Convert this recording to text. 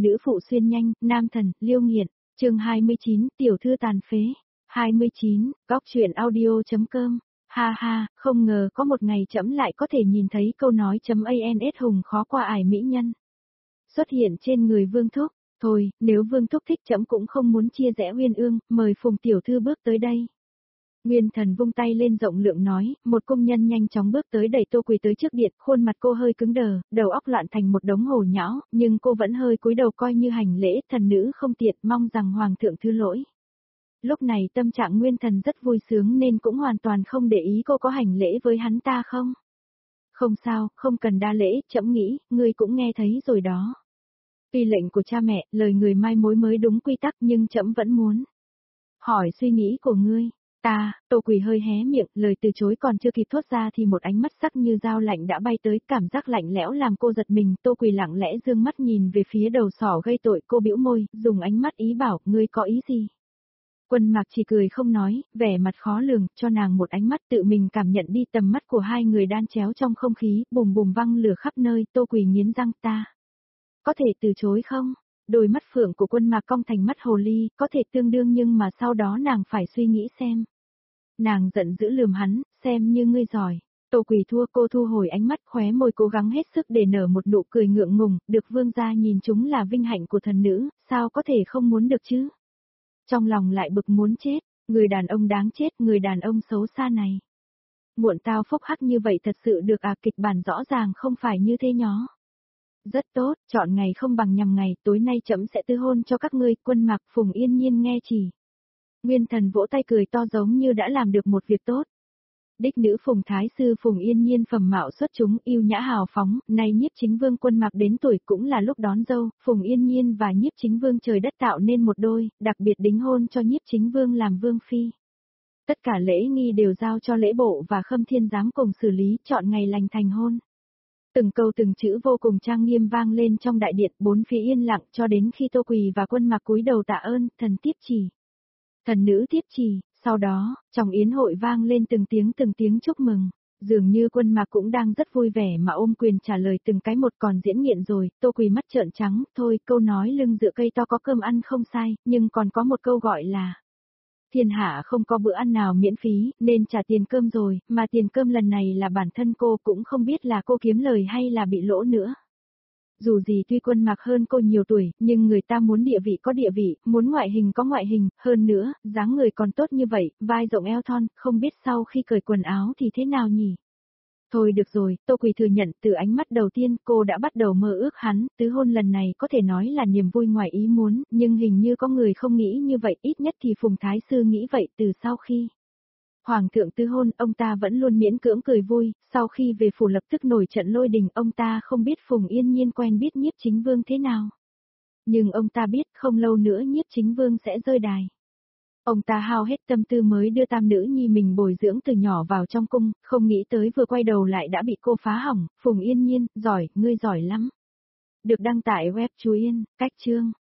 nữ phụ xuyên nhanh, nam thần, liêu nghiện, chương 29, tiểu thư tàn phế, 29, góc chuyện audio.com, ha ha, không ngờ có một ngày trẫm lại có thể nhìn thấy câu nói.ans hùng khó qua ải mỹ nhân. Xuất hiện trên người Vương Thúc, thôi, nếu Vương Thúc thích trẫm cũng không muốn chia rẽ uyên ương, mời Phùng tiểu thư bước tới đây. Nguyên Thần vung tay lên rộng lượng nói, một công nhân nhanh chóng bước tới đẩy Tô Quỳ tới trước điện, khuôn mặt cô hơi cứng đờ, đầu óc loạn thành một đống hồ nhão, nhưng cô vẫn hơi cúi đầu coi như hành lễ, thần nữ không tiện, mong rằng hoàng thượng thứ lỗi. Lúc này tâm trạng Nguyên Thần rất vui sướng nên cũng hoàn toàn không để ý cô có hành lễ với hắn ta không. Không sao, không cần đa lễ, trẫm nghĩ, ngươi cũng nghe thấy rồi đó. Tuy lệnh của cha mẹ, lời người mai mối mới đúng quy tắc nhưng trẫm vẫn muốn hỏi suy nghĩ của ngươi. Tô Quỳ hơi hé miệng, lời từ chối còn chưa kịp thốt ra thì một ánh mắt sắc như dao lạnh đã bay tới, cảm giác lạnh lẽo làm cô giật mình, Tô Quỳ lặng lẽ dương mắt nhìn về phía đầu sỏ gây tội, cô bĩu môi, dùng ánh mắt ý bảo, ngươi có ý gì? Quân Mạc chỉ cười không nói, vẻ mặt khó lường, cho nàng một ánh mắt tự mình cảm nhận đi tầm mắt của hai người đan chéo trong không khí, bùm bùm văng lửa khắp nơi, Tô Quỳ nghiến răng ta. Có thể từ chối không? Đôi mắt phượng của Quân Mạc cong thành mắt hồ ly, có thể tương đương nhưng mà sau đó nàng phải suy nghĩ xem. Nàng giận dữ lườm hắn, xem như ngươi giỏi. Tô Quỳ thua, cô thu hồi ánh mắt, khóe môi cố gắng hết sức để nở một nụ cười ngượng ngùng, được vương gia nhìn chúng là vinh hạnh của thần nữ, sao có thể không muốn được chứ? Trong lòng lại bực muốn chết, người đàn ông đáng chết, người đàn ông xấu xa này. Muộn tao phúc hắc như vậy thật sự được à, kịch bản rõ ràng không phải như thế nhó. Rất tốt, chọn ngày không bằng nhằm ngày, tối nay trẫm sẽ tư hôn cho các ngươi, Quân Mạc, Phùng Yên Nhiên nghe chỉ. Nguyên Thần vỗ tay cười to giống như đã làm được một việc tốt. Đích nữ Phùng Thái Sư Phùng Yên Nhiên phẩm mạo xuất chúng, yêu nhã hào phóng, nay Nhiếp Chính Vương Quân Mạc đến tuổi cũng là lúc đón dâu, Phùng Yên Nhiên và Nhiếp Chính Vương trời đất tạo nên một đôi, đặc biệt đính hôn cho Nhiếp Chính Vương làm Vương Phi. Tất cả lễ nghi đều giao cho lễ bộ và Khâm Thiên giám cùng xử lý, chọn ngày lành thành hôn. Từng câu từng chữ vô cùng trang nghiêm vang lên trong đại điện, bốn phía yên lặng cho đến khi Tô Quỳ và Quân Mạc cúi đầu tạ ơn, thần tiếp chỉ. Thần nữ tiếp chỉ, sau đó, trong yến hội vang lên từng tiếng chúc mừng. Dường như Quân Mạc cũng đang rất vui vẻ mà ôm quyền trả lời từng cái một, còn diễn nghiện rồi, Tô Quỳ mắt trợn trắng, thôi, câu nói lưng dựa cây to có cơm ăn không sai, nhưng còn có một câu gọi là thiên hạ không có bữa ăn nào miễn phí, nên trả tiền cơm rồi, mà tiền cơm lần này là bản thân cô, cũng không biết là cô kiếm lời hay là bị lỗ nữa. Dù gì tuy Quân Mạc hơn cô nhiều tuổi, nhưng người ta muốn địa vị có địa vị, muốn ngoại hình có ngoại hình, hơn nữa, dáng người còn tốt như vậy, vai rộng eo thon, không biết sau khi cởi quần áo thì thế nào nhỉ? Thôi được rồi, Tô Quỳ thừa nhận từ ánh mắt đầu tiên cô đã bắt đầu mơ ước hắn, tứ hôn lần này có thể nói là niềm vui ngoài ý muốn, nhưng hình như có người không nghĩ như vậy, ít nhất thì Phùng Thái Sư nghĩ vậy từ sau khi Hoàng thượng tứ hôn, ông ta vẫn luôn miễn cưỡng cười vui, sau khi về phủ lập tức nổi trận lôi đình, ông ta không biết Phùng Yên Nhiên quen biết Nhiếp Chính Vương thế nào. Nhưng ông ta biết không lâu nữa Nhiếp Chính Vương sẽ rơi đài. Ông ta hao hết tâm tư mới đưa tam nữ nhi mình bồi dưỡng từ nhỏ vào trong cung, không nghĩ tới vừa quay đầu lại đã bị cô phá hỏng. Phùng Yên Nhiên, giỏi, ngươi giỏi lắm. Được đăng tải web Chú Yên, cách chương.